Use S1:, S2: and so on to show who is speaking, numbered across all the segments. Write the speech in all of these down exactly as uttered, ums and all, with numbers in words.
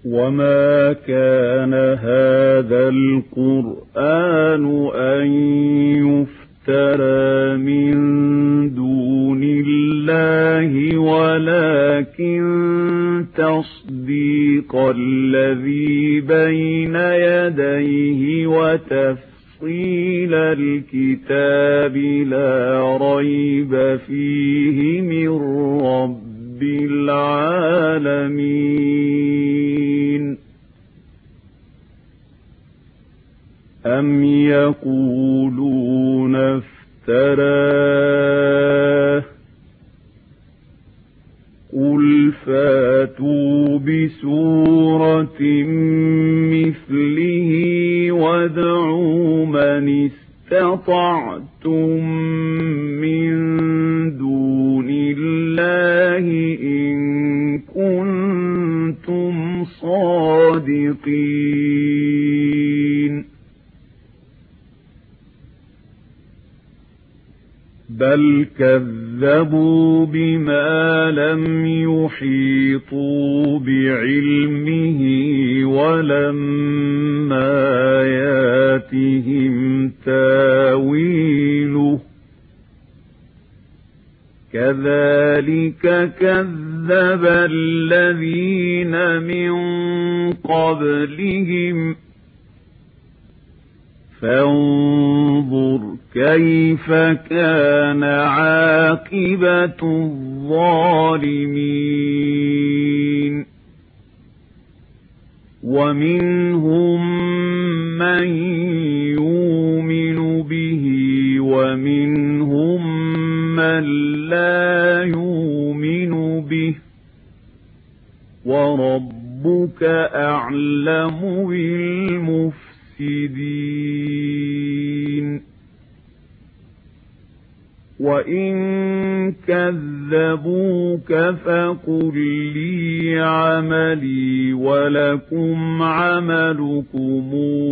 S1: وما كان هذا القرآن أن يفترى من دون الله ولكن تصديق الذي بين يديه وتفصيل الكتاب لا ريب فيه من رب العالمين. أم يقولون افتراه قل فاتوا بسورة مثله وادعوا من استطعتم من دون الله إن كنتم صادقين. بل كذبوا بما لم يحيطوا بعلمه ولما ياتهم تاويله كذلك كذب الذين من قبلهم فانظر كيف كان عاقبة الظالمين. ومنهم من يؤمن به ومنهم من لا يؤمن به وربك أعلم بالمفسدين. وإن كذبوك فقل لي عملي ولكم عملكم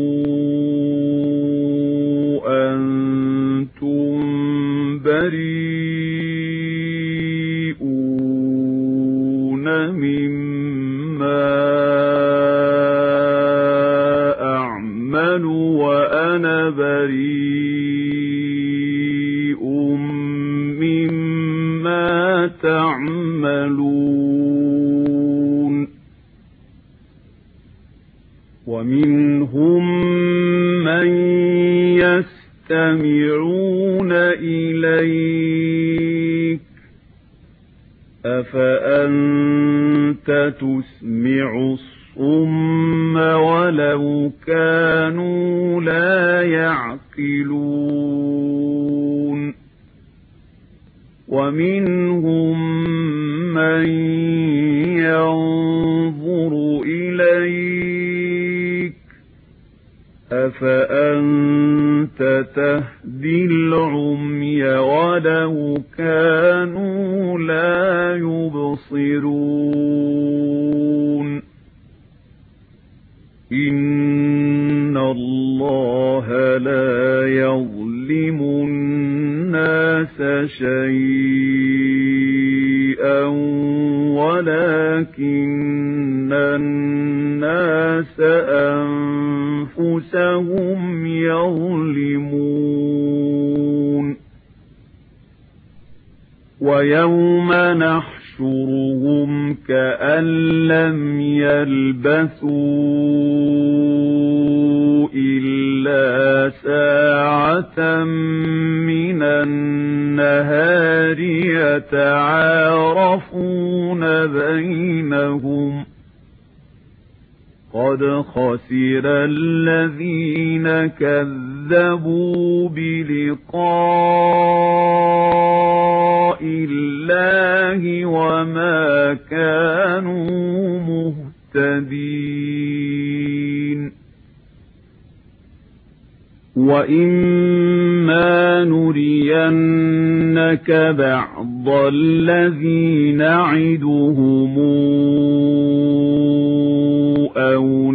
S1: أنتم بريئون مما أعمل وأنا بريء مما تعملون. ومنهم من يستمعون إليك أفأنت تسمع الصم ولو كانوا لا يعقلون. ومنهم من ينظر إليك أفأنت تهدي العمي ولو كانوا لا يبصرون. إن الله لا يظلم الناس شيئا ولكن الناس أنفسهم يظلمون. ويوم نحشرهم كأن لم يلبثوا إلا ساعة من النهار يتعارفون بينهم قد خسر الذين كذبوا بلقاء الله وما كانوا مهتدين. وإما نرينك بعض الذي نعدهم أو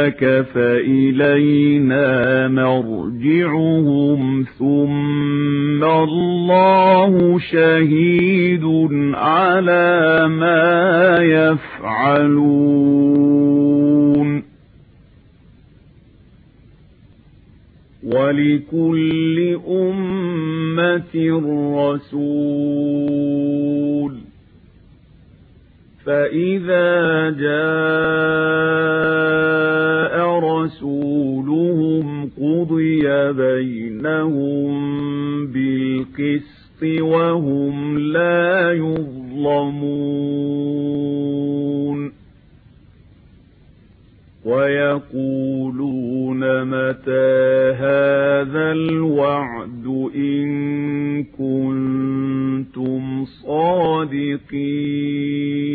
S1: نتوفينك فإلينا مرجعهم ثم الله شهيد على ما يفعلون ولكل أمة رسول فإذا جاء رسولهم قضي بينهم بالقسط وهم لا يظلمون ويقولون متى هذا الوعد إن كنتم صادقين